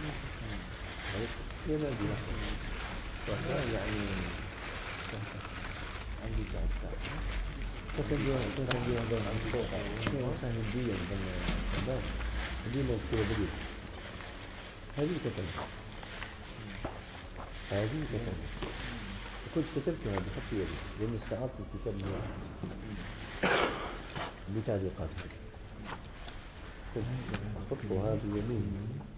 هي ما بينا يعني عندي جاهزة تتنجيها بين الصوت وسهل الدية بين الباب هذه موكلة بديل هذه كتب كنت كتبتها بخط يدي لأني استعرضت الكتاب بتعليقات خطها بيمين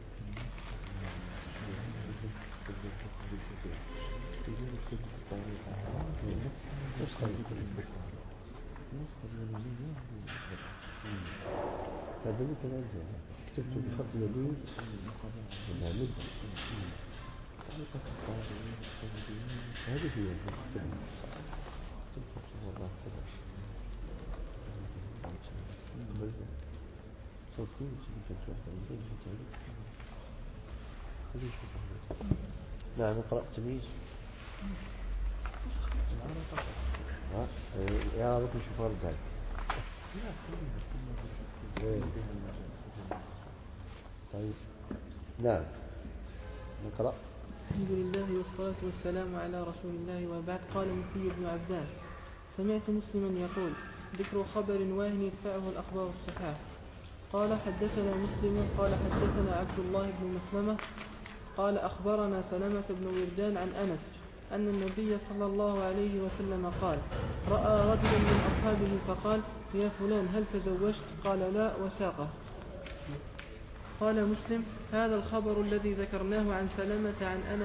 هذا لك الأجل كتبت بخط يدي هذه هي نعم قرأت تمييز يا رب نشوف ذلك طيب نعم نقرأ. الحمد لله والصلاة والسلام على رسول الله وبعد. قال مكي بن عبدان: سمعت مسلما يقول: ذكر خبر واهن يدفعه الأخبار الصحاح. قال حدثنا مسلم قال حدثنا عبد الله بن مسلمة قال أخبرنا سلمة بن وردان عن أنس أن النبي صلى الله عليه وسلم قال: رأى رجلا من أصحابه فقال: يا فلان هل تزوجت؟ قال: لا، وساقه. قال مسلم: هذا الخبر الذي ذكرناه عن سلمة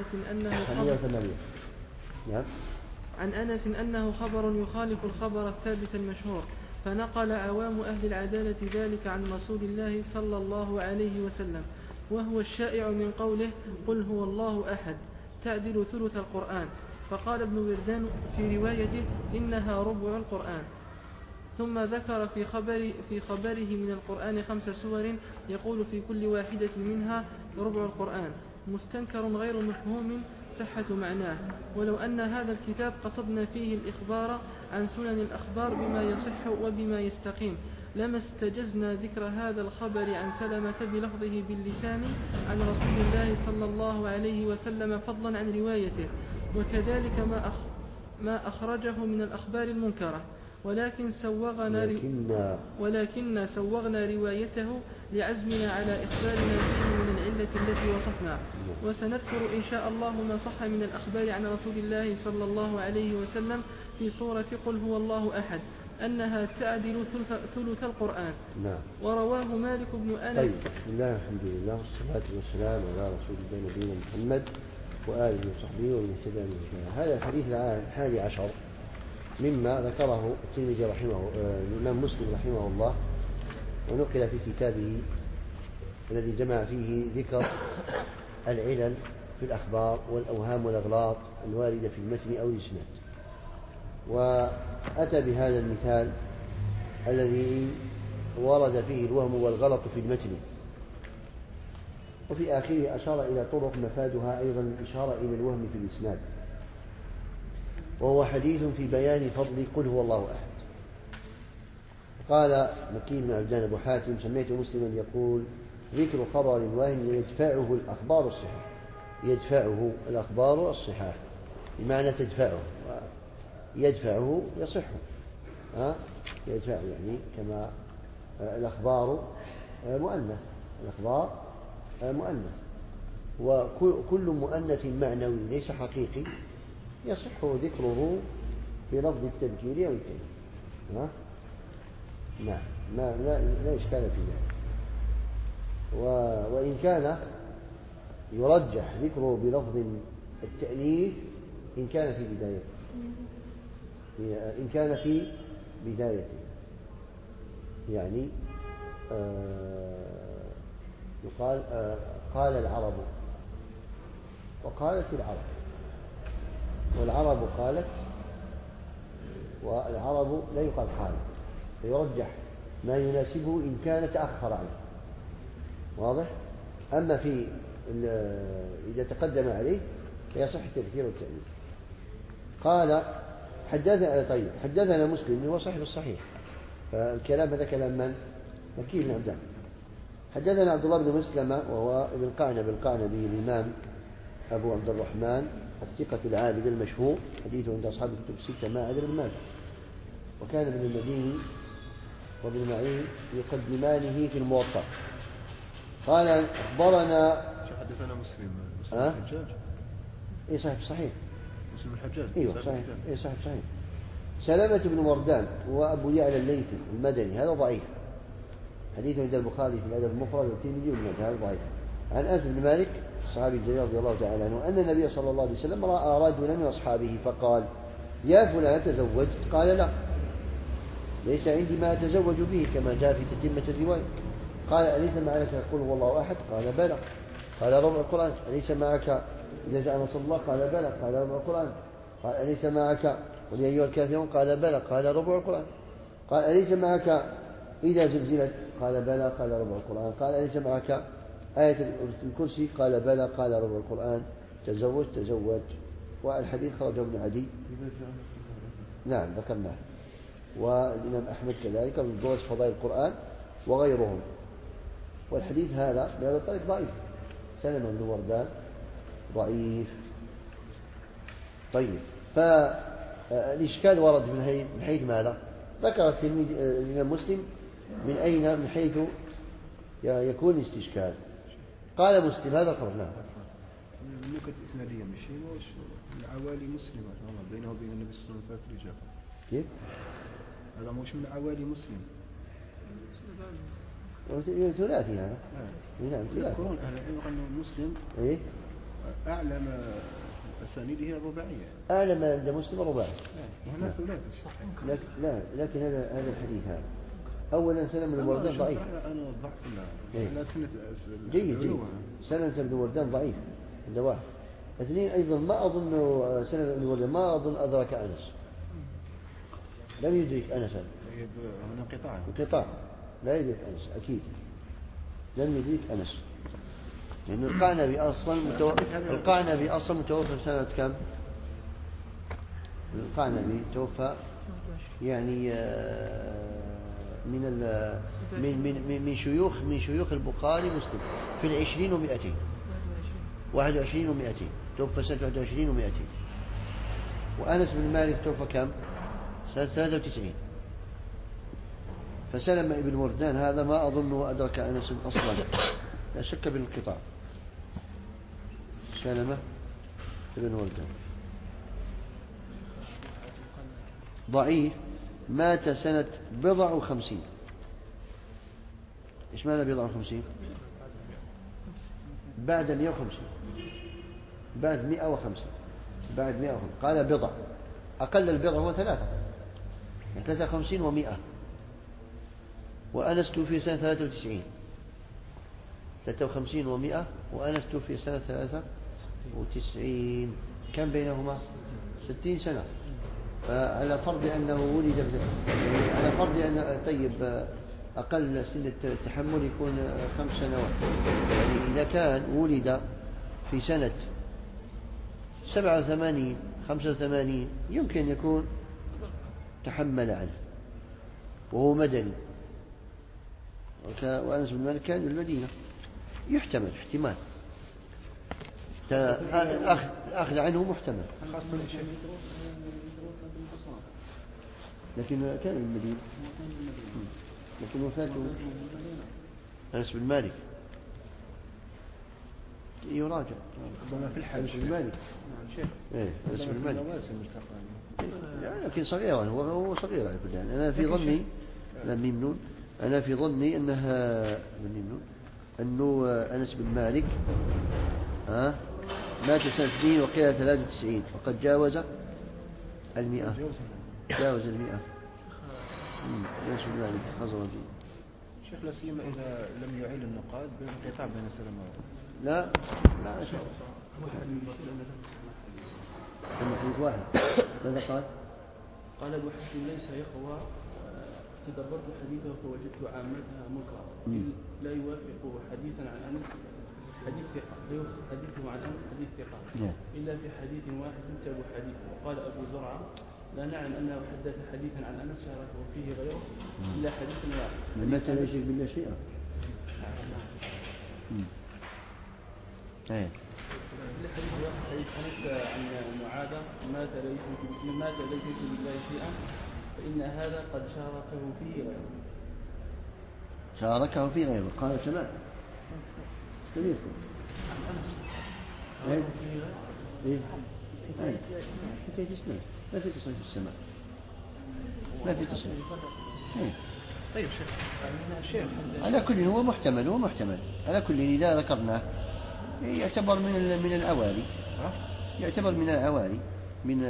عن أنس أنه خبر يخالف الخبر الثابت المشهور، فنقل عوام أهل العدالة ذلك عن رسول الله صلى الله عليه وسلم، وهو الشائع من قوله: قل هو الله أحد، تعدل ثلث القرآن. فقال ابن وردان في روايته: إنها ربع القرآن. ثم ذكر في خبره من القرآن 5 سور يقول في كل واحدة منها ربع القرآن، مستنكر غير مفهوم صحة معناه. ولو أن هذا الكتاب قصدنا فيه الإخبار عن سنن الأخبار بما يصح وبما يستقيم لما استجزنا ذكر هذا الخبر عن سلمة بلفظه باللسان عن رسول الله صلى الله عليه وسلم فضلا عن روايته، وكذلك ما أخرجه من الأخبار المنكرة، ولكن سوغنا روايته لعزمنا على إخبارنا فيه من العلة التي وصفنا. وسنذكر إن شاء الله ما صح من الأخبار عن رسول الله صلى الله عليه وسلم في سورة قل هو الله أحد أنها تعدل ثلث القرآن. نعم. ورواه مالك بن أنس. طيب، بسم الله الحمد لله والصلاة والسلام على رسول الله نبينا محمد وآله وصحبه ومن اهتدى بهداه. هذا الحديث 11 مما ذكره الترمذي الإمام مسلم رحمه الله، ونقل في كتابه الذي جمع فيه ذكر العلل في الأخبار والأوهام والأغلاط الواردة في المتن أو الإسناد، وأتى بهذا المثال الذي ورد فيه الوهم والغلط في المتن، وفي آخره أشار إلى طرق مفادها أيضا الإشارة إلى الوهم في الإسناد، وهو حديث في بيان فضل قل هو الله أحد. قال مكي بن عبدان أبو حاتم: سمعت مسلما يقول: ذكر خبر واهن يدفعه الأخبار الصحاح. يدفعه الأخبار الصحاح بمعنى تدفعه، يدفعه يصح، يدفعه يعني كما الأخبار مؤنث، الأخبار مؤنث، وكل مؤنث معنوي ليس حقيقي يصح ذكره بلفظ التذكير أو التأنيث. نعم، لا إشكال في ذلك. وإن كان يرجح ذكره بلفظ التأنيث إن كان في بدايته، يعني يقال قال العرب وقالت العرب، والعرب قالت، والعرب لا يقال قالت، فيرجح ما يناسبه إن كان تأخر عنه. واضح؟ أما إذا تقدم عليه فيصح التذكير والتأنيث. قال حدثنا مسلم هو صاحب الصحيح، فالكلام هذا كلام من؟ مكي بن عبدان. حدثنا عبد الله بن مسلمة وهو ابن قعنب القعنبي الإمام أبو عبد الرحمن الثقة العابد المشهور، حديثه عند أصحاب الكتب الستة ما عدا ابن ماجه. وكان ابن المديني وابن معين يقدمانه في الموطأ. قال أخبرنا حدثنا مسلم الحجاج. إيه صحيح مسلم الحجاج. ايوه صحيح. ايه صحيح. سلامة بن وردان وأبو يعلى الليثي المدني هذا ضعيف، حديثه عند البخاري في الأدب المفرد والترمذي وابن ماجه، هذا ضعيف. عن أنس بن مالك الصحابي الجليل رضي الله تعالى عنه أن النبي صلى الله عليه وسلم رأى رجلا من أصحابه فقال: يا فلان تزوجت؟ قال: لا، ليس عندي ما أتزوج به، كما جاء في تتمة الرواية. قال: أليس معك قل هو الله أحد؟ قال: بلى. قال: ربع القرآن. أليس معك إذا جاء نصر الله؟ قال: بلى. قال: ربع القرآن. قال: أليس معك قل يا أيها الكافرون؟ قال: بلى. قال: ربع القرآن. قال: أليس معك إذا زلزلت؟ قال: بلى. قال: ربع القرآن. قال: أليس معك آية الكرسي؟ قال: بلى. قال: ربع القرآن. تزوج. والحديث خرجه ابن عدي. نعم ذكرناه. والإمام أحمد كذلك من جواز فضائل القرآن وغيرهم. والحديث هذا بهذا الطريق ضعيف. سلمة بن وردان ضعيف. طيب، فالإشكال ورد من حيث ماذا؟ ذكر الإمام مسلم من أين، من حيث يكون الاستشكال. قال مسلم هذا الخبر. نعم. النكت إسنادية مش من عوالي مسلم بينه وبين النبي صلى الله عليه وسلم رجال. كيف؟ هذا مش من عوالي مسلم. ثلاثي هذا. نعم ثلاثي. يذكرون أهل العلم أن مسلم إيه؟ أعلم أسانيده الرباعية. أعلم عند مسلم الرباعي. وهنا ثلاثي الصحيح. لكن هذا الحديث هذا أولا سلمة بن وردان ضعيف. أنا ضعف لا سنة جيد. سلمة بن وردان ضعيف عند واحد. اثنين أيضا ما أظن سلمة بن وردان ما أظن أدرك أنس، لم يدرك أنسا. هنا انقطاع لا يدرك أنس أكيد، لم يدرك أنس، لأن القعنبي أصلا متوفى سنة كم؟ القعنبي توفى يعني من شيوخ البخاري مسلم في 20 و200 21 و200 توفى سنة 21 و200. وأنس بن مالك توفى كم؟ سنة 93. فسلم ابن وردان هذا ما أظنه أدرك أنس أصلا، لا شك بالانقطاع. سلمة ابن وردان ضعيف، مات سنة 54. إيش ماذا 54؟ بعد 150، بعد 150 قال بضع، أقل البضع هو 3، 53 و100. وأنس توفي سنة 93، 53 و100، وأنس توفي سنة 93. كم بينهما؟ 60 سنة. فعلى فرض أنه ولد على فرض أن طيب أقل سن التحمل يكون 5 سنوات، يعني إذا كان ولد في سنة 87 85 يمكن يكون تحمل عنه وهو مدني. وأنس بن مالك كان بالمدينة، يحتمل احتمال أخذ عنه محتمل، لكن كان بالمدينة. لكن وفاته أنس بن مالك يراجع ربما في الحج. أنس بن مالك أنس بن مالك لكن صغير، هو صغير على كل حال. أنا في ظني أنه أنس بن مالك مات سنة 2 وقيل 93، وقد جاوز 100. أنس بن مالك خزرجي. شيخ لا سيما إذا لم يعيل النقاد بالانقطاع بين سلمة لا شيء. واحد ماذا قال؟ قال أبو حسن ليس يخوى تدبرت حديثه فوجدت عامتها منكرا لا يوافق حديثا عن أنس حديث ثقة، حديثه عن أنس حديث ثقة إلا في حديث واحد يكتب حديثه. وقال أبو زرعة لا نعلم أنه حدث حديثا عن أنس شاركه فيه غيره إلا حديث واحد. متى لا يشرك بالله شيئا. إيه. الحديث حديث أنس عن معاذ مات لا يشرك بالله شيئا فإن هذا قد شاركه فيه غيره. شاركه في غيره قال سماء لم يذكر إيه؟ إيه؟ حكاية إسلام ما في تصريف السماء ما في تصريف إيه؟ طيب شيخ على كل هو محتمل على كل إذا ذكرناه يعتبر من الأوالي يعتبر من الأوالي من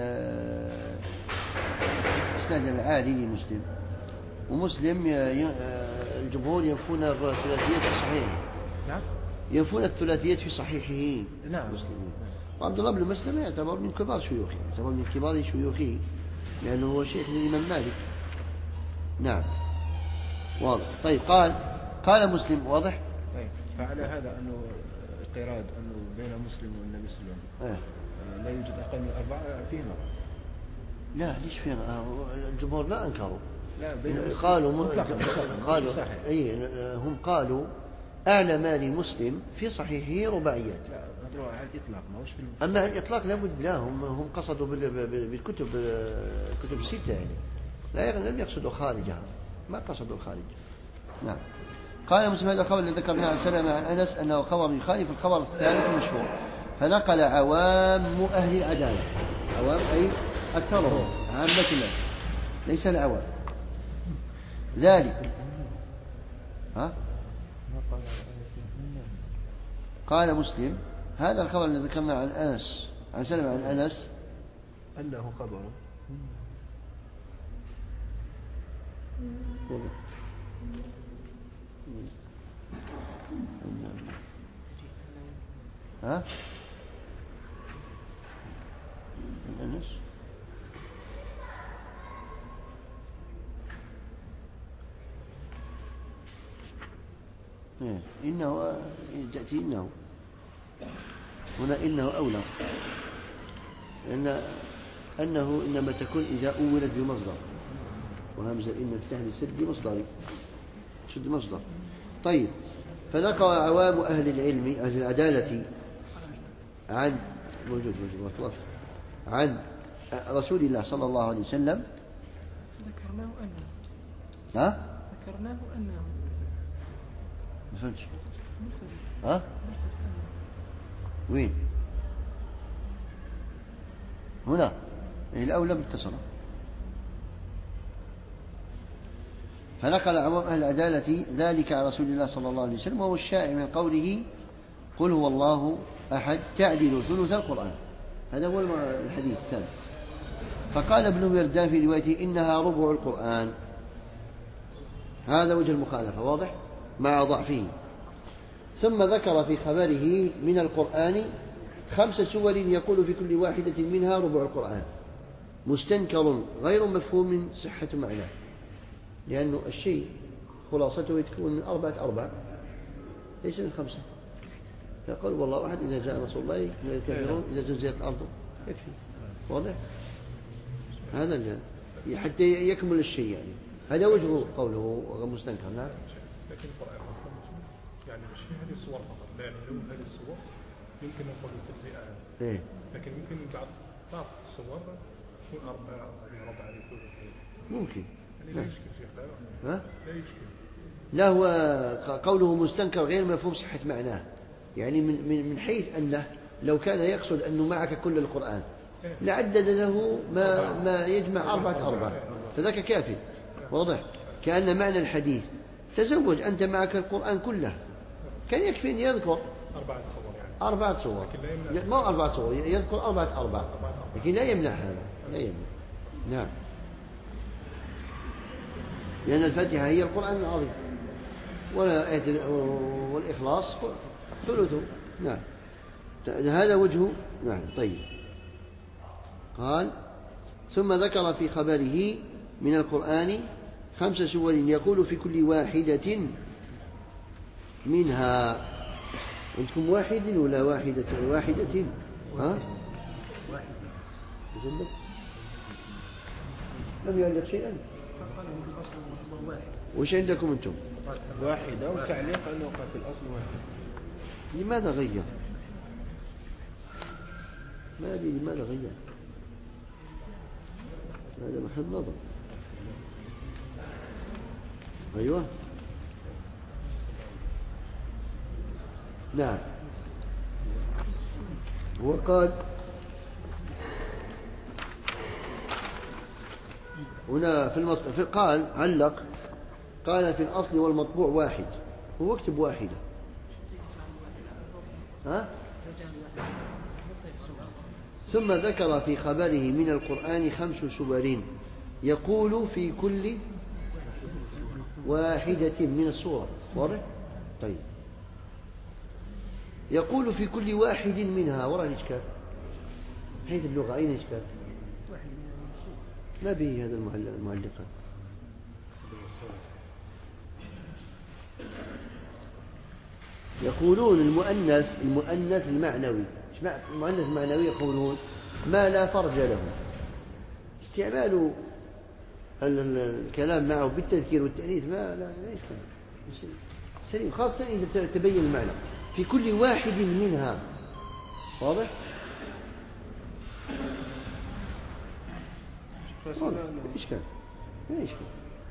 إسناد العالي لمسلم ومسلم الجمهور ينفون الثلاثيات في صحيحه نعم ينفون الثلاثيات في صحيحه نعم مسلمين وعبد الله بن مسلم يعتبر من كبار شيوخه يعتبر من كبار شيوخه لأنه هو شيخ للإمام مالك نعم واضح طيب قال مسلم واضح طيب فعلى هذا أنه قراد أنه بين مسلم والنبي صلى الله عليه وسلم لا يوجد أقل من 4 فيه نظر لا ليش فينا الجمهور ما أنكروا لا بين قالوا هم قالوا أعلى ما لمسلم في صحيحه رباعيات لا هذا على الإطلاق ما هوش في أما الإطلاق لابد لا هم قصدوا بالكتب الكتب الستة يعني لا لم يقصدوا خارجها ما قصدوا الخارج نعم قال مسلم هذا الخبر الذي ذكرناه عن سلمة عن أنس أنه خبر يخالف الخبر الثالث المشهور فنقل عوام أهل العدالة عوام أي أكثرهم عامة الناس ليس العوام ذلك قال مسلم هذا الخبر الذي ذكرناه عن أنس عن سلمة عن أنس أنه خبر أنس إنه تأتي إنه هنا إنه أولى لأن أنه إنما تكون إذا أولت بمصدر وهمزة إن تهدي سد مصدري سد مصدر طيب فنقل عوام أهل العلم أهل العدالة عن موجود عن رسول الله صلى الله عليه وسلم ذكرناه أنه ما فهمتش وين هنا الأولى بالكسرة فنقل عوام أهل العدالة ذلك عن رسول الله صلى الله عليه وسلم وهو الشائع من قوله قل هو الله أحد تعدل ثلث القرآن هذا هو الحديث الثالث فقال ابن وردان في روايته إنها ربع القرآن هذا وجه المخالفة واضح مع ضعفه ثم ذكر في خبره من القرآن 5 سور يقول في كل واحدة منها ربع القرآن مستنكر غير مفهوم صحة معناه لأنه الشيء خلاصته يتكون من 4 أرباع ليس من 5 فقال والله أحد إذا جاء رسول الله الكافرون إذا زلزلت الأرض يكفي واضح هذا حتى يكمل الشيء يعني هذا وجه قوله مستنكر نعم لكن القرآن أصلا يعني مش في هذه الصور فقط لا يعني لو هذه الصور يمكن نقول التجزئة لكن يمكن بعض الصور تكون ربع ممكن يعني لا يشكل شيخ لا يشكل لا هو قوله مستنكر غير مفهوم صحة معناه يعني من حيث أنه لو كان يقصد أنه معك كل القرآن لعدد له ما يجمع 4 أرباع فذاك كافي واضح كأن معنى الحديث تزوج أنت معك القرآن كله كان يكفي أن يذكر 4 صور ما 4 صور يذكر 4 أرباع لكن لا يمنع هذا لا يمنع نعم لأن الفاتحة هي القرآن العظيم والإخلاص ثلثه نعم هذا وجهه نعم طيب قال ثم ذكر في خبره من القرآن 5 سور يقول في كل واحدة منها عندكم واحد ولا واحدة ها جلد لم يعلق شيئا وش عندكم أنتم واحدة وتعليق أنه في الأصل واحد لماذا غير؟ ما أدري لماذا غير، هذا محل نظر. أيوة نعم. وقال هنا في قال علق، قال في الأصل والمطبوع واحد، هو اكتب واحدة. ها؟ ثم ذكر في خبره من القرآن 5 سور يقول في كل واحدة من السور. واضح؟ طيب، يقول في كل واحد منها. وراء الإشكال حيث اللغة أين الإشكال؟ ما به هذا المعلقة. يقولون المؤنث المعنوي. المؤنث المعنوي يقولون ما لا فرج له. استعمال الكلام معه بالتذكير والتأنيث لا يشكل سليم، خاصة إذا تبين المعنى. في كل واحد منها. واضح؟ إشكال ما إشكال.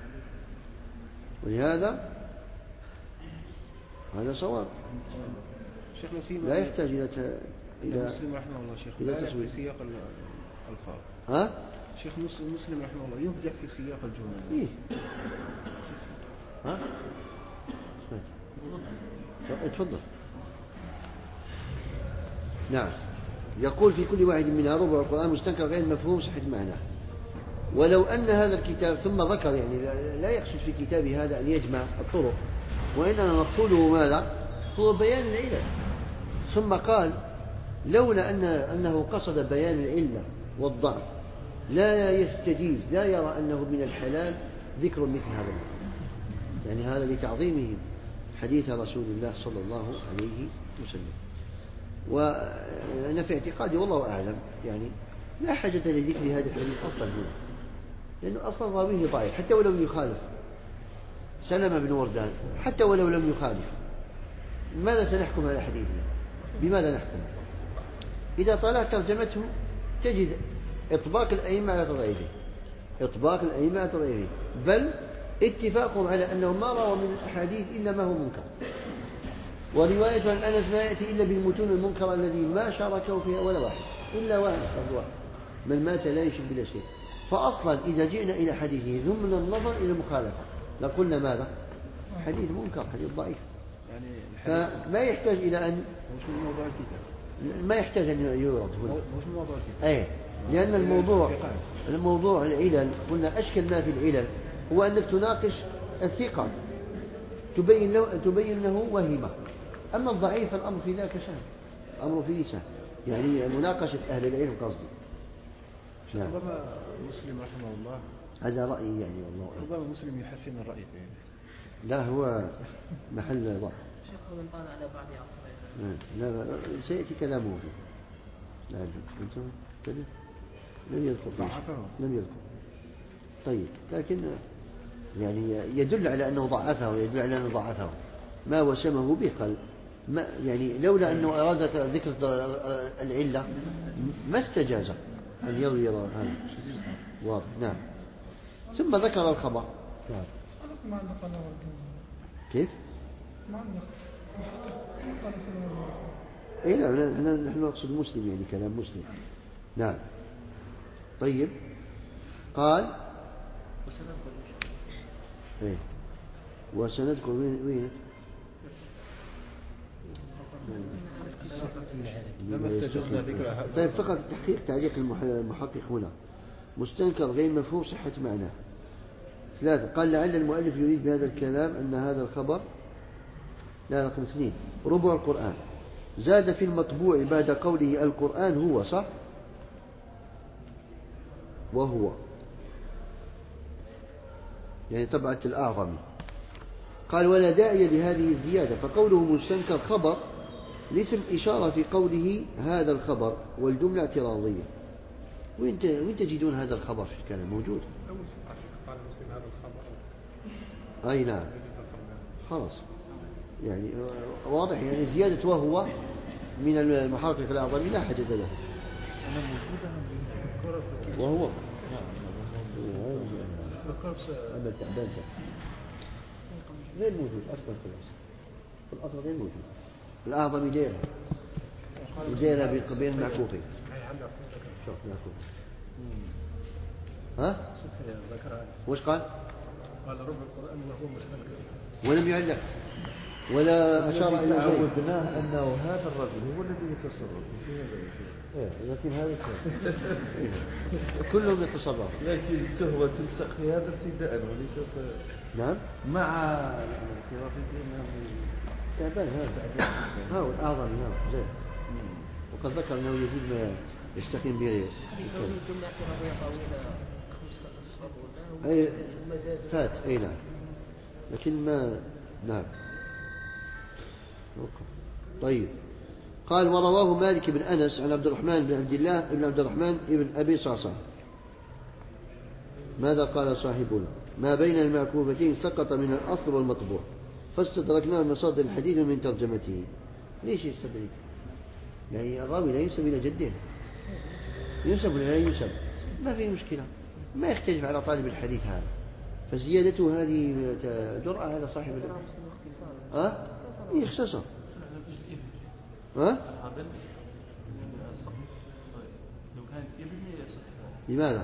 ولهذا هذا صواب، لا يحتاج إلى مسلم رحمه الله شيخ إلى لا تسويق في سياق الألفاظ. ها؟ شيخ مسلم رحمه الله يبدع في سياق الجمل. إيه؟ ها؟ تفضل. نعم. يقول في كل واحد منها ربع القرآن مستنكر غير مفهوم صحة معناه. ولو أن هذا الكتاب، ثم ذكر يعني لا يقصد في كتابه هذا أن يجمع الطرق، وإنما مقصوده ماذا؟ هو بيان العلة. ثم قال لولا أنه قصد بيان العلة والضعف لا يستجيز، لا يرى أنه من الحلال ذكر مثل هذا، يعني هذا لتعظيمه حديث رسول الله صلى الله عليه وسلم. وأنا في اعتقادي والله أعلم يعني لا حاجة لذكر هذا الحديث أصلا هنا، لأنه أصلا راويه ضعيف حتى ولو يخالف سلمة بن وردان، حتى ولو لم يخالف. ماذا سنحكم على حديثه؟ بماذا نحكم؟ إذا طلعت ترجمته تجد إطباق الأئمة على تضعيفه، إطباق الأئمة على تضعيفه، بل اتفاقهم على أنه ما روى من الأحاديث إلا ما هو منكر. ورواية عن أنس ما يأتي إلا بالمتون المنكرة الذي ما شاركه فيها ولا واحد، إلا واحد فرد واحد، من مات لا يشرك بلا شيء. فأصلا إذا جئنا إلى حديثه ثم النظر إلى المخالفة لقلنا ماذا؟ حديث منكر، حديث ضعيف. يعني فما يحتاج إلى أن مش من موضوع الكتاب، ما يحتاج أن يورد هنا، مش من موضوع الكتاب. أي لأن الموضوع العلل، قلنا أشكل ما في العلل هو أنك تناقش الثقة تبين له وهمة. أما الضعيف الأمر في ذاك سهل، الأمر فيه سهل، يعني مناقشة أهل العلم قصدي. نعم. ربما مسلم رحمه الله هذا رأيي يعني والله. ربما مسلم يحسن الرأي فيه. لا هو محل ضعف. شيخ من قال على بعض عصره. لا سيأتي كلامه فيه. لا أنتم كذا لم يذكر ضعفه. لم يذكر. طيب لكن يعني يدل على أنه ضعفه ويدل على أنه ضعفه. ما وسمه به قال ما يعني لولا أنه أراد ذكر العلة ما استجاز أن يروي هذا. واضح. نعم. ثم ذكر الخبر. نعم. كيف؟ إيه لا نحن نقصد مسلم يعني كلام مسلم. نعم. طيب قال إيه وسنذكر وين لما استجبنا ذكرها. طيب فقط تعليق المحقق هنا مستنكر غير مفهوم صحة معناه. 3 قال لعل المؤلف يريد بهذا الكلام أن هذا الخبر لا رقم 2 ربع القرآن. زاد في المطبوع بعد قوله القرآن هو صح وهو يعني طبعة الأعظم. قال ولا داعي لهذه الزيادة، فقوله مستنكر خبر لاسم إشارة في قوله هذا الخبر والجملة اعتراضية. وين تجدون هذا الخبر في الكلام موجود؟ قال مسلم هذا الخبر. أي نعم خلاص يعني واضح يعني زيادة وهو من المحقق الأعظم لا حاجة له. وهو هذا التعبان غير موجود أصلا في الأصل غير موجود. الأعظم جيرها بين المعكوفين. شوف معكوف. ها؟ وش قال؟ قال رب القرآن وهو مستنكر ولم يعلق ولا أشار إلى شيء. عودناه أنه هذا الرجل هو الذي يتصرف في هذا الشيء. لكن هذا كلهم يتصرف. لكن التهوة تلصق في هذا ابتداء وليس نعم مع الخلاف بينهم. تعبان هذا هو الأعظم هذا زين. وقد ذكر أنه يزيد ما يستقيم به أي فات أي نعم لكن ما نعم. طيب قال ورواه مالك بن أنس عن عبد الرحمن بن عبد الله بن عبد الرحمن بن أبي صعصع. ماذا قال صاحبنا؟ ما بين المعكوفتين سقط من الأصل والمطبوع فاستدركناه من مصادر الحديث من ترجمته. ليش يستدرك؟ يعني الراوي لا ينسب إلى جده ينسب ولا لا ينسب ما في مشكلة ما يختلف على طالب الحديث هذا. فزيادته هذه جرأة على صاحب يختصر لماذا؟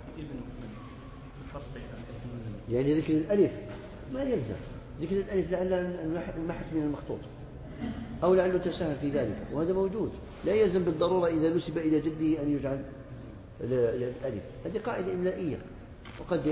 يعني ذكر الألف ما يلزم ذكر الألف لأن المحت من المخطوط أو لعله تساهل في ذلك وهذا موجود. لا يلزم بالضرورة إذا نسب إلى جده أن يجعل الألف. هذه قاعدة إملائية وقد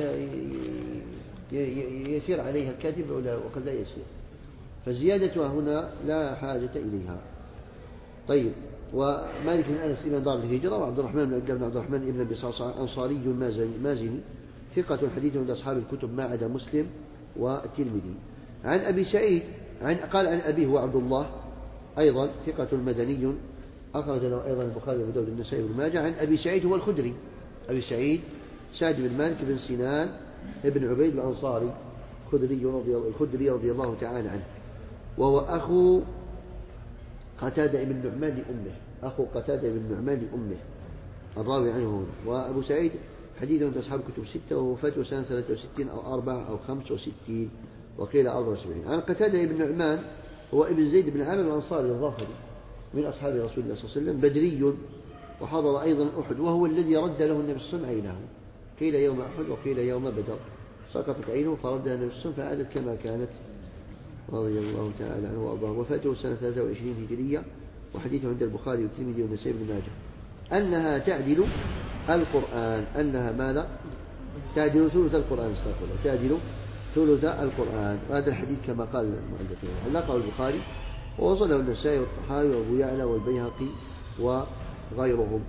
يسير عليها الكاتب وقد لا يسير. فزيادتها هنا لا حاجة إليها. طيب ومالك بن أنس إمام دار الهجرة وعبد الرحمن بن عبد الرحمن ابن أبي صعصع أنصاري مازني ثقة حديث عند أصحاب الكتب ما عدا مسلم والترمذي. عن أبي سعيد قال عن أبيه هو عبد الله أيضا ثقة مدني أخرج له أيضا البخاري وأبو داود والنسائي وابن ماجه. عن أبي سعيد هو الخدري أبي سعيد سعد بن مالك بن سنان ابن عبيد الأنصاري الخدري رضي الله تعالى عنه وهو أخو قتادة بن النعمان لأمه أخو قتادة بن النعمان لأمه الراوي عنه هنا. وأبو سعيد حديث عند أصحاب كتب 6 ووفاته سنة 63 أو 4 أو 65 وقيل 74. عن قتادة بن النعمان هو ابن زيد بن عامر الأنصاري الظافري من أصحاب رسول الله صلى الله عليه وسلم بدري وحضر أيضا أحد وهو الذي رد له النبي صلى الله عليه وسلم عينه قيل يوم أحد وقيل يوم بدر سقطت عينه فردها النبي صلى الله عليه وسلم فعادت كما كانت رضي الله تعالى عنه وأرضاه. وفاته سنة 23 هجرية وحديثه عند البخاري والترمذي والنسائي بن ماجه أنها تعدل القرآن. أنها ماذا؟ تعدل ثلث القرآن تعدل ثلث القرآن. وهذا الحديث كما قال المؤلفين علقه البخاري ووصله النسائي والطحاوي وأبو يعلى والبيهقي وغيرهم.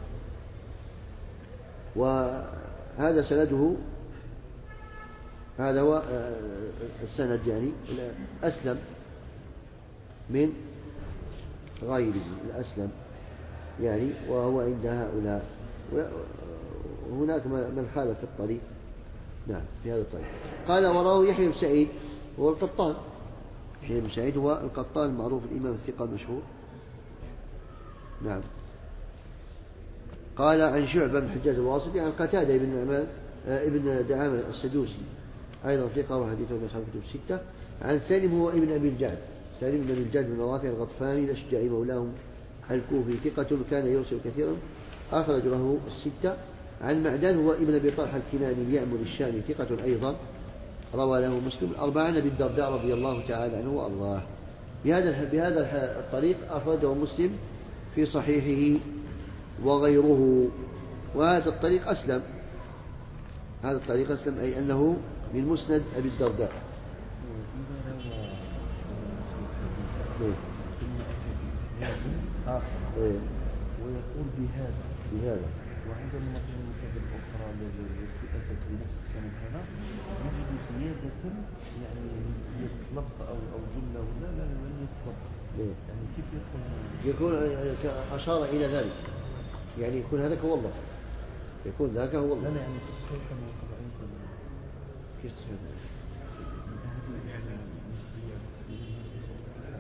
وهذا سنده هذا هو السند يعني الأسلم من غيره الأسلم يعني وهو عند هؤلاء. وهناك من خالف في الطريق نعم في هذا الطريق. قال وراه يحيى بن سعيد هو القطان. يحيى بن سعيد هو القطان المعروف الإمام الثقة المشهور نعم. قال عن شعبة بن حجاج الواسطي عن قتادة بن نعمان ابن دعامة السدوسي أيضا ثقة وحديثه من أصحاب الكتب 6. عن سالم هو ابن أبي الجعد سالم بن أبي الجعد بن رافع الغطفاني الأشجعي مولاهم الكوفي ثقة كان يرسل كثيرا أخرج له 6. عن معدان هو ابن أبي طلحة الكناني اليعمر الشامي ثقة أيضا روى له مسلم 4 عن أبي الدرداء رضي الله تعالى عنه وأرضاه. بهذا الطريق أخرجه مسلم في صحيحه وغيره. وهذا الطريق أسلم هذا الطريق أسلم أي أنه من مسند أبي الدرداء. ويقول بهذا وعندما نقل المسائل الأخرى التي أتت بنفس السند هذا نجد زيادة يعني زيادة لفظ أو جملة ولا لم يتطبق يعني كيف يكون أشار إلى ذلك يعني يكون هذاك هو الله يكون ذاك هو الله. لا يعني تصحيح وقضعين كيف تصحيح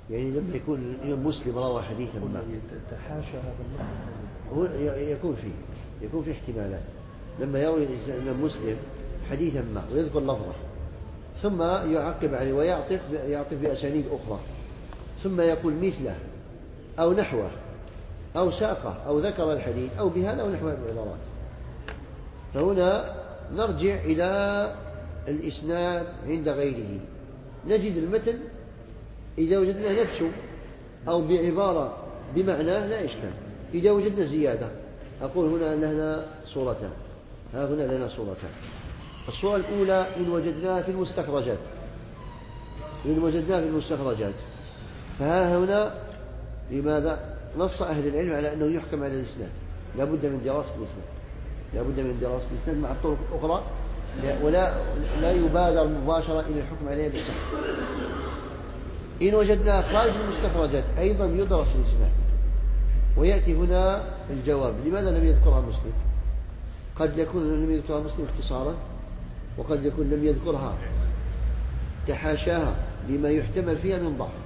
يعني لما يكون الإمام مسلم روى حديثا ما تحاشى هذا اللفظ هو يكون في احتمالات. لما يروي الإمام مسلم حديثا ما ويذكر لفظه ثم يعقب عليه ويعطف بأسانيد أخرى ثم يقول مثله أو نحوه أو ساقه أو ذكر الحديث أو بهذا أو نحو العبارات. فهنا نرجع إلى الإسناد عند غيره نجد المتن إذا وجدنا نفسه أو بعبارة بمعناه لا إشكال. إذا وجدنا زيادة أقول هنا لنا صورتان، ها هنا لنا صورتان. الصورة الأولى إن وجدناها في المستخرجات فها هنا لماذا نص أهل العلم على أنه يحكم على الإسناد، لا بد من دراسة الإسناد مع الطرق الأخرى ولا يبادر مباشرة إلى الحكم عليه بالصحة. إن وجدناها خارج المستخرجات أيضا يدرس الإسناد. ويأتي هنا الجواب لماذا لم يذكرها مسلم؟ قد يكون لم يذكرها مسلم اختصارا وقد يكون لم يذكرها تحاشاها لما يحتمل فيها من ضعف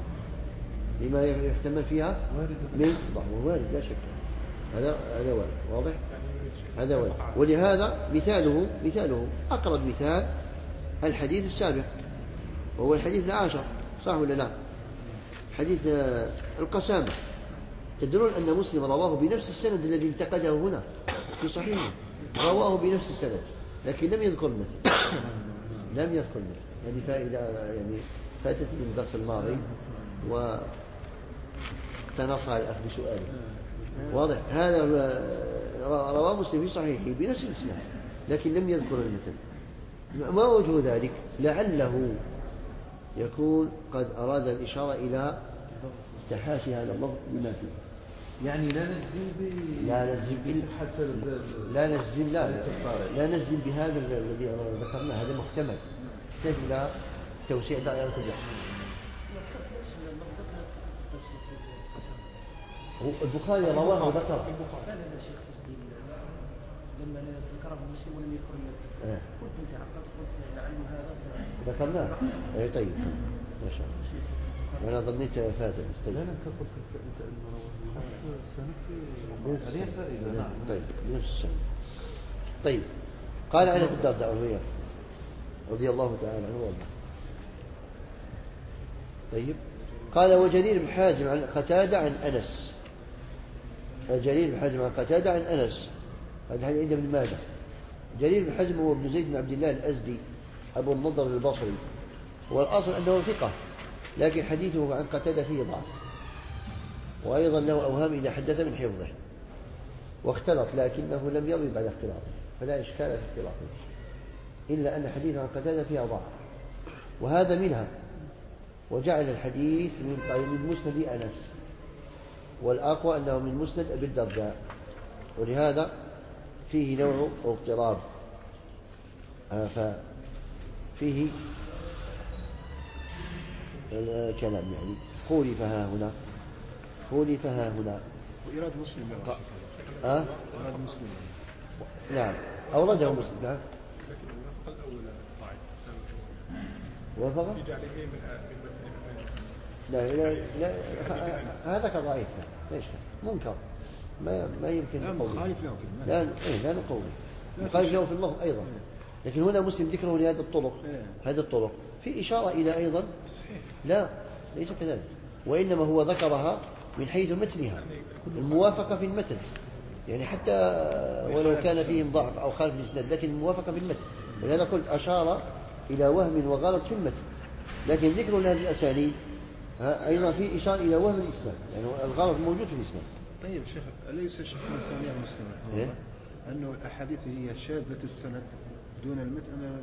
ووارد لا شك. هذا وارد واضح. هذا وارد. ولهذا مثاله أقرب مثال الحديث السابق وهو الحديث العاشر، صح ولا لا؟ حديث القسامة. تدرون أن مسلم رواه بنفس السند الذي انتقده هنا في صحيحه، رواه بنفس السند لكن لم يذكر المثل. هذه فائدة يعني فاتت من الدرس الماضي واقتنصها الأخ بسؤاله. واضح. هذا رواه مسلم في صحيحه بنفس الاسناد لكن لم يذكر المثل. ما وجه ذلك؟ لعله يكون قد أراد الإشارة إلى تحاشي هذا اللفظ بما فيه. يعني لا نجزم بهذا الذي ذكرناه، هذا محتمل يحتاج إلى توسيع دائرة البحث. البخاري رواه وذكر. لما ذكره مسلم ولم يذكر النبي قلت انت عقلت قلت لعله هذا ذكرناه. طيب ما شاء الله. وانا ظنيت فاتت. طيب طيب بنفس السنة. طيب قال علي بن الدرداء رضي الله تعالى عنه وارضاه. طيب قال وجرير بن حازم عن قتادة عن أنس. جرير بن حازم عن قتادة عن أنس هذا حديث عند ابن ماجه. جرير بن حازم هو ابن زيد بن عبد الله الأزدي أبو النضر البصري، والأصل أنه ثقة لكن حديثه عن قتادة فيه ضعف وأيضا له أوهام إذا حدث من حفظه واختلط لكنه لم يروي بعد اختلاطه فلا إشكال في اختلاطه إلا أن حديثه عن قتادة فيها ضعف وهذا منها. وجعل الحديث من مسند أنس والأقوى أنه من مسند أبي الدرداء ولهذا فيه نوع اضطراب ففيه الكلام يعني خولف ها هنا وإراد مسلم إراد مسلم نعم أورده مسلم نعم وفقط لا هذا كضعيف ليش منكر ما يمكن لا مخالف له لا نقول مخالف له في اللفظ أيضا لكن هنا مسلم ذكره لهذه الطرق في إشارة إلى أيضا لا ليس كذلك وإنما هو ذكرها من حيث متنها الموافقة في المتن يعني حتى ولو كان فيهم ضعف أو خالف الإسناد لكن الموافقة في المتن ولهذا قلت أشار إلى وهم وغلط في المتن لكن ذكر لهذه الأسانيد أيضا في إشارة إلى وهم الإسناد يعني الغلط موجود في الإسناد. طيب شيخ أليس الشيخ الإنسانية المسلمة أنه الأحاديث هي شاذة السند دون المتن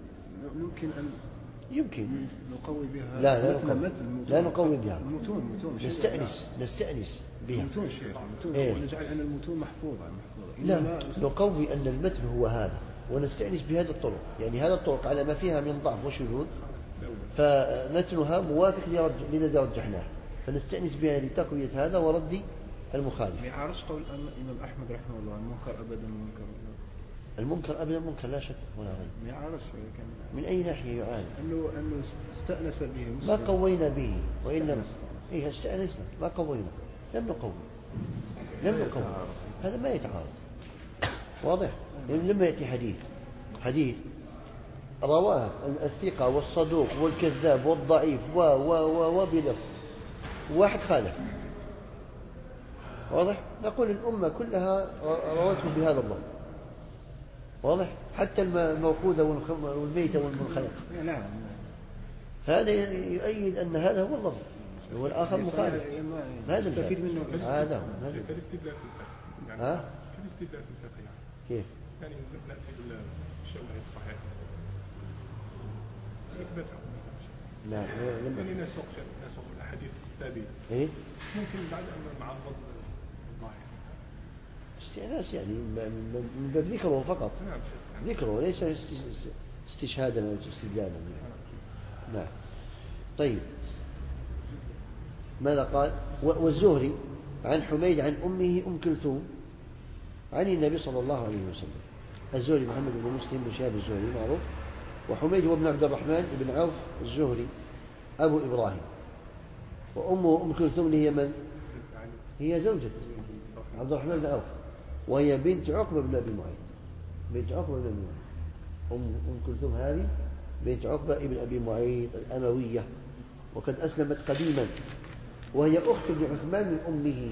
يمكن أن نقوي بها لا نقوي بها المتون نستأنس بها المتون شيخ ونجعل أن المتون محفوظة لا نقوي أن المتن هو هذا ونستأنس بهذه الطرق يعني هذا الطرق على ما فيها من ضعف وشذوذ فمتنها موافق للذي رجحناه فنستأنس بها لتقوية هذا ورد المخالف. ما يعارضش قول الإمام أحمد رحمه الله المنكر أبدا منكر لا شك ولا ريب. ما يعارضش من أي ناحية يعارض؟ أنه استأنس به ما قوينا به إيه استأنسنا ما قوينا لم نقوي هذا ما يتعارض واضح. يعني لما يأتي حديث رواه الثقة والصدوق والكذاب والضعيف وبلفظ واحد خالف واضح، نقول الأمة كلها روته بهذا اللفظ واضح، حتى الموقودة والميتة والمنخنقة. نعم. هذا يؤيد أن هذا هو اللفظ والآخر مخالف. هذا نستفيد منه. هذا كالاستدلال في الفقه يعني كالاستدلال في الفقه يعني كيف؟ يعني نأتي بالشواهد الصحيحة نثبتها. نعم. يعني نسوق الأحاديث الثابتة. إيه؟ ممكن بعد أن نعرض الظاهر. استئناس يعني من باب ذكره فقط. نعم. ذكره ليس استشهادا أو استدلالا. نعم. طيب ماذا قال؟ والزهري عن حميد عن أمه أم كلثوم عن النبي صلى الله عليه وسلم. الزهري محمد بن مسلم بن شهاب الزهري معروف، وحميد هو ابن عبد الرحمن بن عوف الزهري أبو إبراهيم، وأمه أم كلثوم اللي هي من؟ هي زوجة عبد الرحمن بن عوف، وهي بنت عقبة بن أبي معيط. أم كلثوم هذه بنت عقبة بن أبي معيط الأموية، وقد أسلمت قديما، وهي أخت ابن عثمان من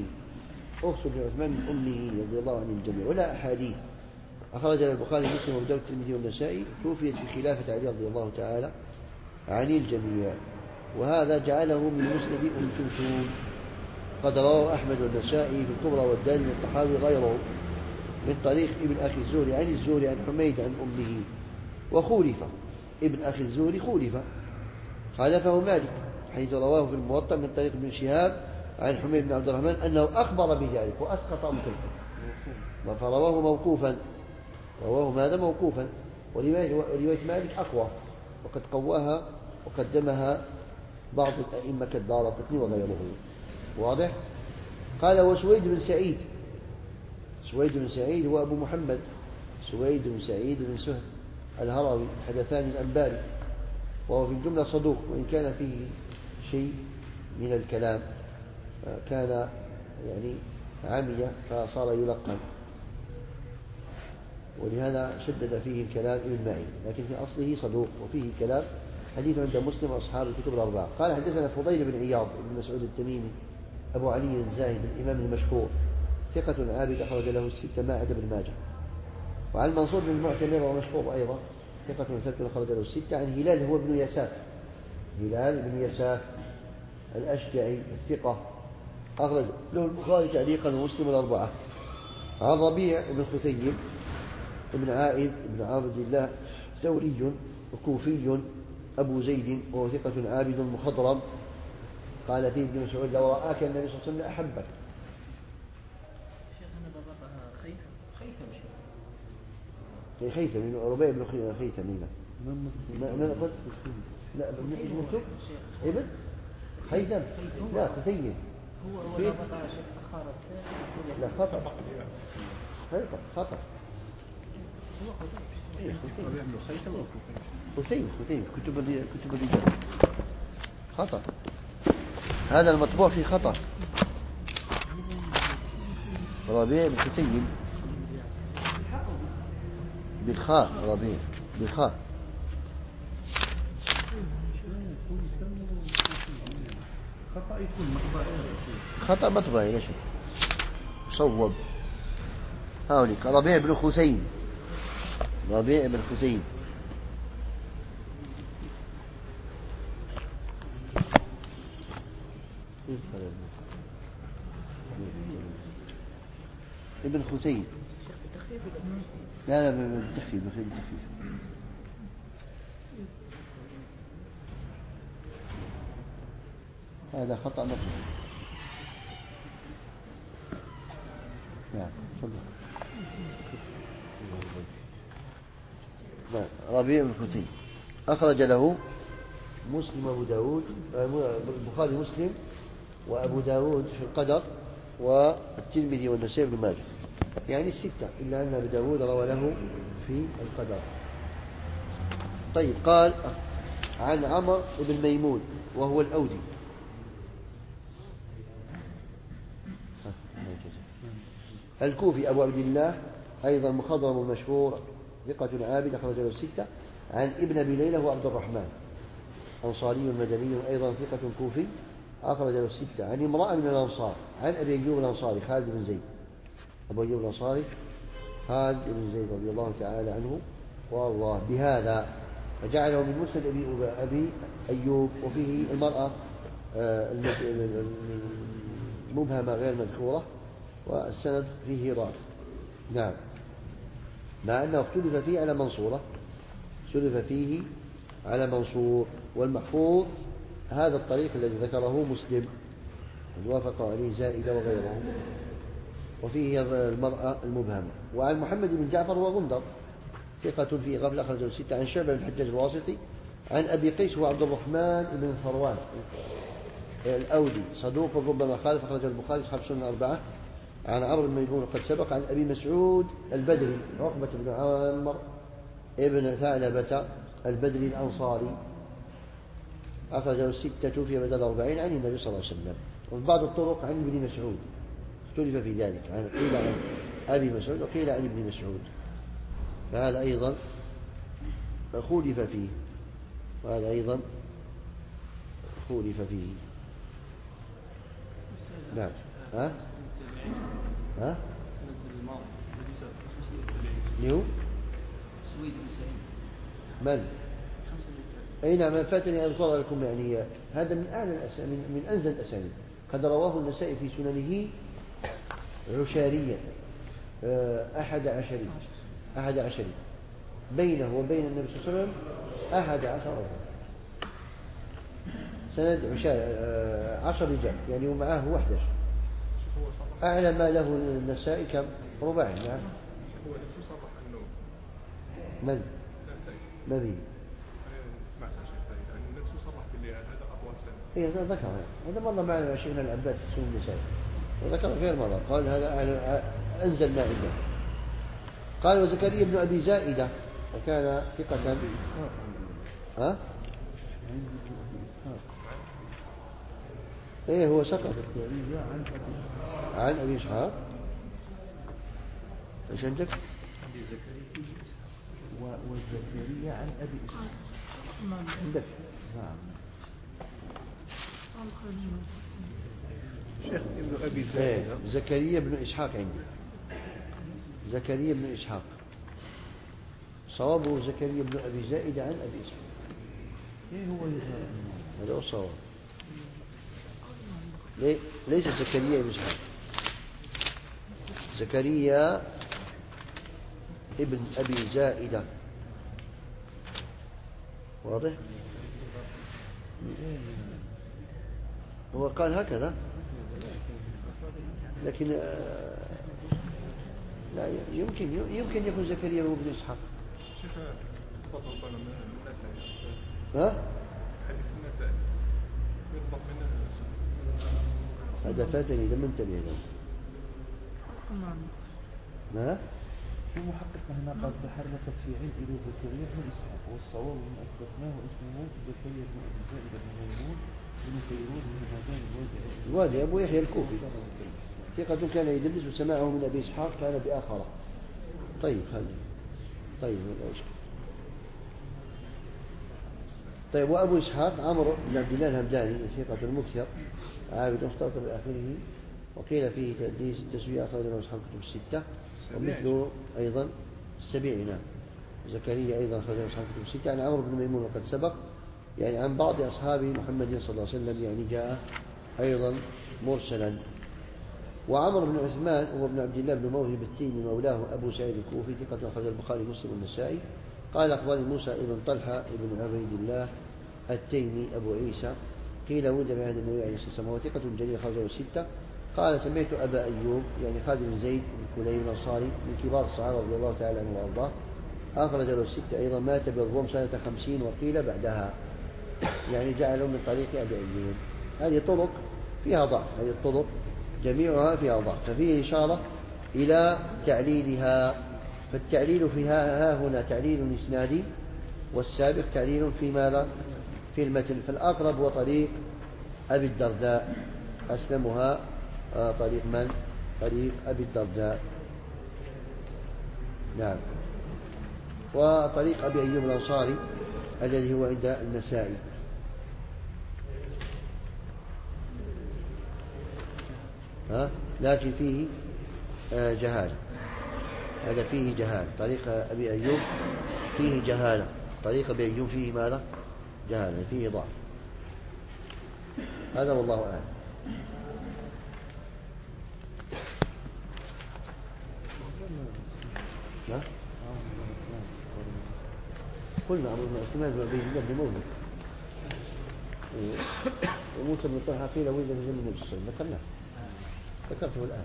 أمه رضي الله عن الجميع. ولا أحاديث أخرج البخاري ومسلم وأبو داود الترمذي والنسائي، توفيت في خلافة علي رضي الله تعالى عن الجميع. وهذا جعله من مسند أم كلثوم. قد رواه أحمد والنسائي في الكبرى والدارمي والطحاوي غيره من طريق ابن أخي الزهري عن الزهري عن حميد عن أمه. وخولف ابن أخي الزهري خالفه مالك حيث رواه في الموطأ من طريق ابن شهاب عن حميد بن عبد الرحمن أنه أخبر بذلك وأسقط أم كلثوم، فرواه موقوفا. رواه موقوفا، ورواية مالك أقوى وقد قواها وقدمها بعض الأئمة كالدارقطني وغيره. واضح؟ قال وسويد بن سعيد هو أبو محمد سويد بن سعيد بن سهل الهروي حدثان الأنباري، وهو في الجملة صدوق وإن كان فيه شيء من الكلام، كان يعني عمي فصار يلقن، ولهذا شدد فيه الكلام ابن معين، لكن في أصله صدوق وفيه كلام. حديث عند مسلم وأصحاب الكتب الأربعة. قال حدثنا فضيل بن عياض بن مسعود التميمي أبو علي الزاهد الإمام المشهور ثقة عابد أخرج له الستة ما عدا ابن ماجه. وعن منصور بن المعتمر ومشهور أيضا ثقة ثبت أخرج له الستة. عن هلال هو ابن يساف الأشجعي الثقة أخرج له البخاري تعليقا ومسلم الأربعة. عن ربيع بن خثيم ابن عائذ بن عبد الله ثوري وكوفي أبو زيد وهو ثقة عابد مخضرم. قال فيه ابن مسعود لو رآك النبي صلى الله عليه وسلم أحبك. شيخنا ضبطها خيثم من ربيع بن خيثم ماذا قلت؟ لا مكتوب ابن خيثم لا خثيم هو ضبطها شيخ أخارت لا خطأ خثيم كتب الرجال خطأ، هذا المطبوع فيه خطأ. ربيع بن خثيم بالخاء، ربيع بالخاء. خطأ مطبعي يا شيخ صوب. هاوليك ربيع بن خثيم ابن خثيم لا بالتخفيف هذا خطأ مطلق. نعم تفضل. ربيع بن خثيم أخرج له مسلم وأبو داود البخاري مسلم وأبو داود في القدر والترمذي والنسائي بن ماجه، يعني الستة إلا أن أبو داود روى له في القدر. طيب قال عن عمر بن ميمون وهو الأودي الكوفي أبو عبد الله أيضا مخضرم مشهور ثقة عابد أخرج له الستة. عن ابن أبي ليلى هو عبد الرحمن أنصاري مدني أيضا ثقة كوفي أخرج له الستة. عن امرأة من الأنصار عن أبي أيوب الأنصاري خالد بن زيد أبو أيوب الأنصاري خالد بن زيد رضي الله تعالى عنه والله بهذا فجعله من مسند أبي أيوب. وفيه المرأة المبهمة غير مذكورة والسند فيه ضعف. نعم مع أنه اختلف فيه على منصورة اختلف فيه على منصور والمحفوظ هذا الطريق الذي ذكره مسلم وافق عليه زائدة وغيره وفيه المرأة المبهمة. وعن محمد بن جعفر وغندر ثقة فيه غفلة أخرجه الستة. عن شعبة بن الحجاج الواسطي عن أبي قيس وعبد الرحمن بن ثروان الأودي صدوق ربما خالف أخرجه البخاري أصحاب السنن الأربعة. عن عمرو بن ميمون قد سبق. عن أبي مسعود البدري عقبة بن عامر ابن ثعلبة البدري الأنصاري أخرجه الستة في بدل 40 عن النبي صلى الله عليه وسلم. وفي بعض الطرق عن ابن مسعود اختلف في ذلك قيل عن أبي مسعود وقيل عن ابن مسعود فهذا أيضا خولف فيه وهذا أيضا خولف فيه. نعم ها نيو سويد بن سعيد من أي نعم فاتني أذكر لكم يعني هذا من أعلى من أنزل الأسانيد. قد رواه النسائي في سننه عشاريا 11 بينه وبين النبي صلى الله عليه وسلم 11 سند 10 رجال يعني ومعه 11 أعلى ما له النسائي كم رباعي. نعم هو نفسه صرح أنه من ما به سمعت عن شيء ثاني أن نفسه صرح باللي هذا أطول سنة. إيه هذا ذكر هذا مرة معنا شيخنا العباد في سنن النسائي وذكر غير مرة قال هذا أنزل ما عنده. قال وزكريا بن أبي زائدة وكان ثقة ها إيه هو سقط عن أبي إسحاق إيش عندك؟ وزكريا عن أبي إسحاق عندك نعم شيخ ابن أبي زائدة زكريا بن إسحاق عندي زكريا بن إسحاق صوابه زكريا بن أبي زائدة عن أبي إسحاق إيه هو هذا هو الصواب ليس زكريا بن إسحاق زكريا ابن أبي زائدة واضح هو قال هكذا لكن لا يمكن يكون زكريا بن إسحاق شيخ تفضل قال من النسائي ها حديث النسائي يضبط منه هذا فاتني لم انتبه له ها في محقق هنا قال تحركت في عين إلى زكريا بن إسحاق والصواب من أثبتناه اسمه زكريا بن أبي زائدة بن ميمون بن فيروز من هذان الوادي أبو يحيى الكوفي ثقة كان يدلس وسماعه من أبي إسحاق كان بآخره. طيب وأبو إسحاق عمرو بن عبد الله الهمداني ثقة مكثر عابد اختلط بآخره وقيل فيه تدليس التسوية أخرج له أصحاب الكتب الستة ومثله أيضا السبيعي. نعم زكريا أيضا أخرج له أصحاب الكتب الستة عن عمرو بن ميمون وقد سبق يعني عن بعض أصحاب محمد صلى الله عليه وسلم يعني جاء أيضا مرسلا. وعمر بن عثمان هو ابن عبد الله بن موهب التيمي مولاه أبو سعيد الكوفي ثقة أخرج البخاري مسلم والنسائي. قال أخبرني موسى بن طلحة بن عبيد الله التيمي أبو عيسى قيل ولد في عهد النبي عليه الصلاة والسلام وهو ثقة جليل أخرجه الستة. قال سمعت أبا أيوب يعني خالد بن زيد بن كليب الأنصاري من كبار الصحابة رضي الله تعالى عنه وأرضاه أخرج له الستة أيضا مات بالروم سنة 50 وقيل بعدها يعني جعله من طريق أبي أيوب. هذه طرق فيها ضعف هذه الطرق جميعها فيها ضعف ففيه إشارة إلى تعليلها فالتعليل فيها هنا تعليل إسنادي والسابق تعليل في ماذا في المتن فالأقرب هو طريق أبي الدرداء أسلمها طريق من طريق أبي الدرداء. نعم. وطريق أبي أيوب الأنصاري الذي هو عند النسائي. لكن فيه جهالة، هذا فيه جهالة. طريق أبي أيوب فيه جهالة، طريق أبي أيوب فيه ماذا؟ جهالة، فيه ضعف. هذا والله أعلم. قلنا احتمال بن مولد وموسى بن طلحة قيل ولد في زمن النبي صلى الله عليه وسلم، ذكرناه، ذكرته الآن.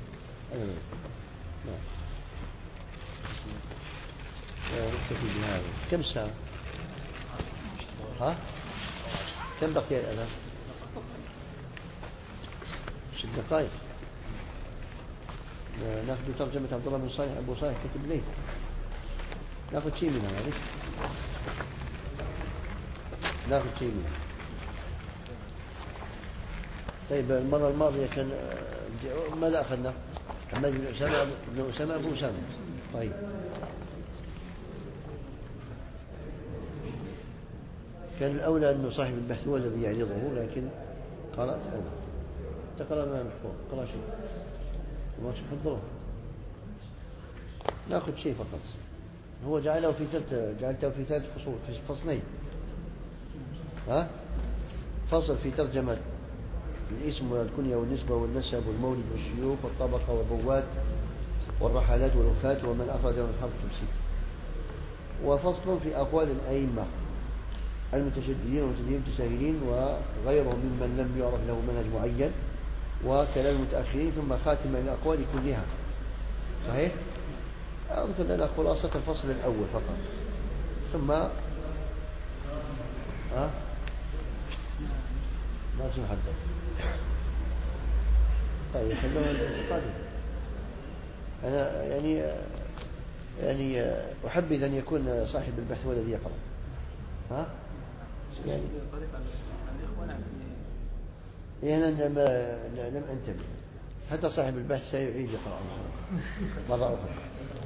نعم. نكتفي بهذا. كم ساعة؟ كم بقي الآن؟ 6 دقائق. ناخذ ترجمة عبد الله بن صالح أبو صالح كتب ليه، ناخذ شيء منها يعني، ناخذ شيء منها. طيب المرة الماضية كان ماذا أخذنا؟ محمد بن أسامة أبو أسامة. طيب كان الأولى أنه صاحب البحث هو الذي يعرضه، لكن قرأت أنا. تقرأ ما محفوظ، قرأ شيء ما تحضره، ناخذ شيء فقط. هو جعلته في 3 فصول، في فصلين. فصل في ترجمة الاسم والكنية والنسبة والنسب والمولد والشيوخ والطبقة والروات والرحلات والوفاة ومن أخرج من حرف الست. وفصل في أقوال الأئمة المتشددين والمتساهلين وغيرهم ممن لم يعرف له منهج معين وكلام المتأخرين، ثم خاتمة الأقوال كلها. صحيح؟ أذكر لنا خلاصة الفصل الأول فقط، ثم ما تنحدث. طيب خلونا القادم. أنا يعني أحبذ أن يكون صاحب البحث هو الذي يقرأ. يعني أنا لم أنتبه، حتى صاحب البحث سيعيد يقرأ مرة أخرى.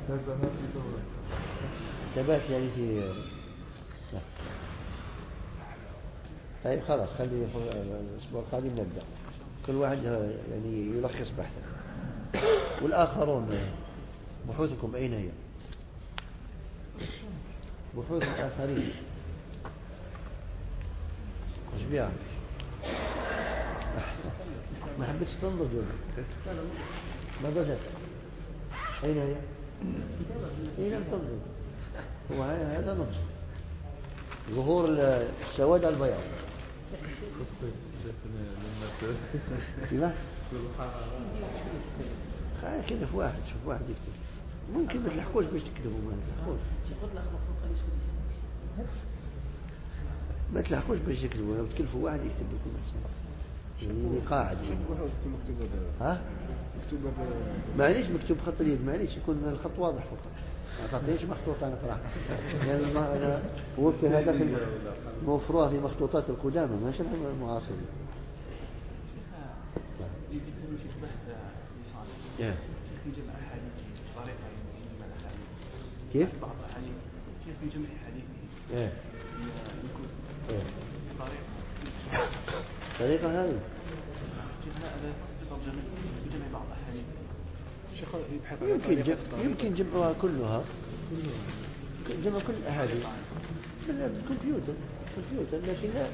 انتبهت يعني في لا. طيب خلاص، خلي الأسبوع القادم نبدأ، كل واحد يعني يلخص بحثه. والآخرون بحوثكم أين هي؟ بحوث الآخرين ايش بيها؟ ما حبيتش تنظر جوا، ما بدأت. أين هي؟ إيه لم تنظر. هو هذا نظر ظهور السواد على البياض. كيف؟ كذا في واحد، شوف واحد يكتب، ممكن ما تلحقوش باش تكتبوا، ما تلحقوش باش تكتبوا، لو تكلفوا واحد يكتب لكم احسن. يعني قاعد مكتوبة معليش مكتوب خط اليد، معليش يكون الخط واضح فقط، ما تعطينيش مخطوط انا اقرا، لان انا وفي هذا موفروها في مخطوطات القدامى ماشي المعاصرين. كيف؟ بعض الأحاديث كيف يجمع حديثه؟ طريقة هذه يمكن جمعها كلها، جمع كل الأحاديث بالكمبيوتر، لكن لا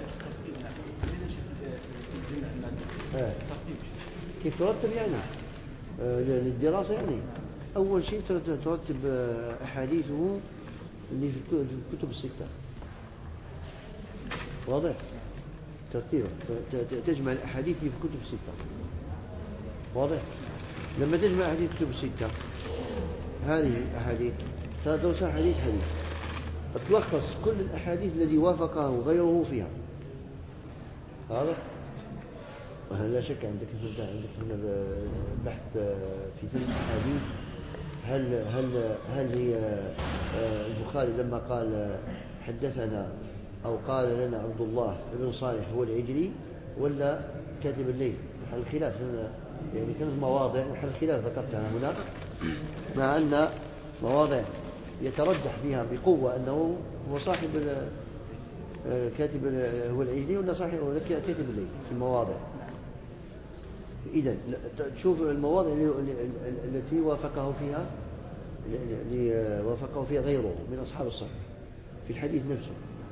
كيف ترتب يعني للدراسة. يعني أول شيء ترتب أحاديثه اللي في الكتب الستة، واضح ترتيبه، تجمع الأحاديث اللي في الكتب الستة، واضح. لما تجمع أحاديث الكتب الستة هذه الأحاديث تدرس حديث تلخص كل الأحاديث الذي وافقه غيره فيها، واضح. لا شك عندك هنا البحث في 3 أحاديث. هل هي البخاري لما قال حدثنا أو قال لنا عبد الله بن صالح هو العجلي، ولا كاتب الليث؟ محل الخلاف يعني كانت مواضع محل خلاف ذكرتها هنا، مع أن مواضع يترجح فيها بقوة أنه هو صاحب كاتب هو العجلي ولا صاحب هو كاتب الليث في المواضع. إذن تشوف المواضع التي وافقه فيها وافقه فيها غيره من أصحاب الصحيح في الحديث نفسه،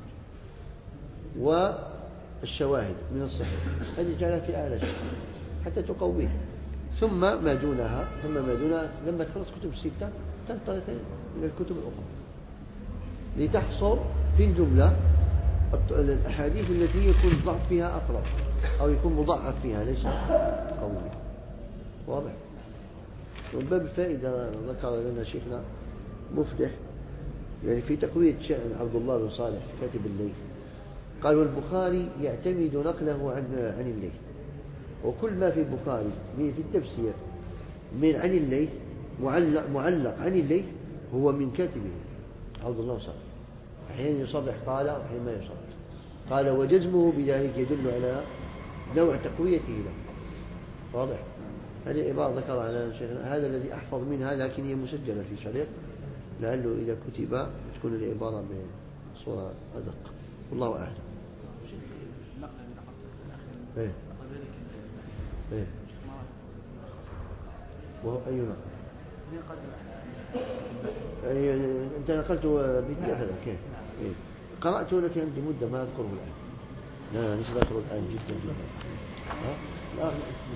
والشواهد من الصحيح هذه جعلها في أعلى شيء حتى تقويه. ثم ما دونها لما تخلص كتب الستة تنطلق إلى الكتب الأخرى لتحصر في الجملة الأحاديث التي يكون الضعف فيها أقرب أو يكون مضاعف فيها ليس قوي. واضح؟ ومن باب الفائدة ذكر لنا شيخنا مفلح يعني في تقوية شأن عبد الله بن صالح كاتب الليث، قال والبخاري يعتمد نقله عن الليث، وكل ما في البخاري في التفسير من عن الليث معلق عن الليث هو من كاتبه عبد الله بن صالح، أحيانا يصرح قال وأحيانا ما يصرح قال، وجزمه بذلك يدل على نوع تقويته له. واضح؟ هذه عبارة ذكر على شيخنا، هذا الذي أحفظ منها لكن هي مسجلة في شريط، لعله إذا كتب تكون العبارة بصورة أدق، والله أعلم. إيه إيه وهو أي نقل؟ أنت نقلت بدي هذا كيف؟ إيه؟ قرأت لك عندي مدة ما أذكره الآن، لا نسيت أذكره الآن جدا ها؟ لا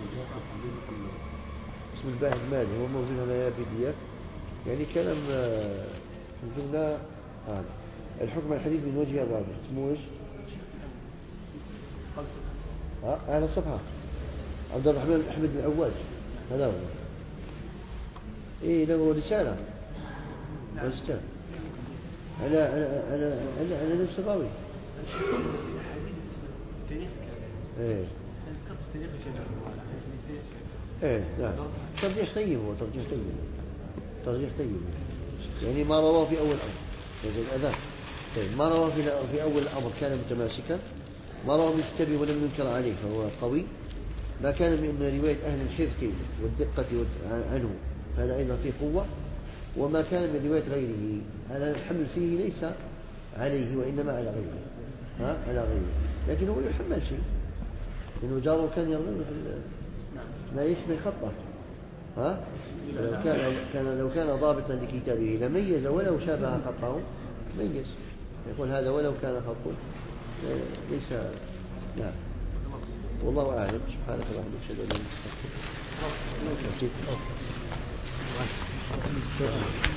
اسم الباحث مالي هو موجود هنا يا PDF، يعني كلام قلنا هذا الحكم الحديث من وجه الرابع اسمه ايش؟ على الصفحة عبد الرحمن أحمد العواج هذا هو. إيه له رسالة ماجستير على نفس الراوي. إيه نعم ترجيح طيب، هو ترجيح طيب يعني ما رواه في أول الأمر يعني الأذان طيب، ما رواه في أول الأمر كان متماسكا، ما رواه من كتابه ولم ينكر عليه فهو قوي، ما كان من رواية أهل الحذق والدقة عنه هذا أيضا فيه قوة، وما كان من رواية غيره هذا الحمل فيه ليس عليه وإنما على غيره على غيره، لكن هو يحمل شيء لأنه جاره كان يروي ما يشبه خطه لو كان ضابطا لكتابه لميز ولو شابه خطه ميز، يقول هذا ولو كان خطه ليس. نعم والله أعلم. سبحانك اللهم وبحمدك أشهد أن لا إله إلا أنت.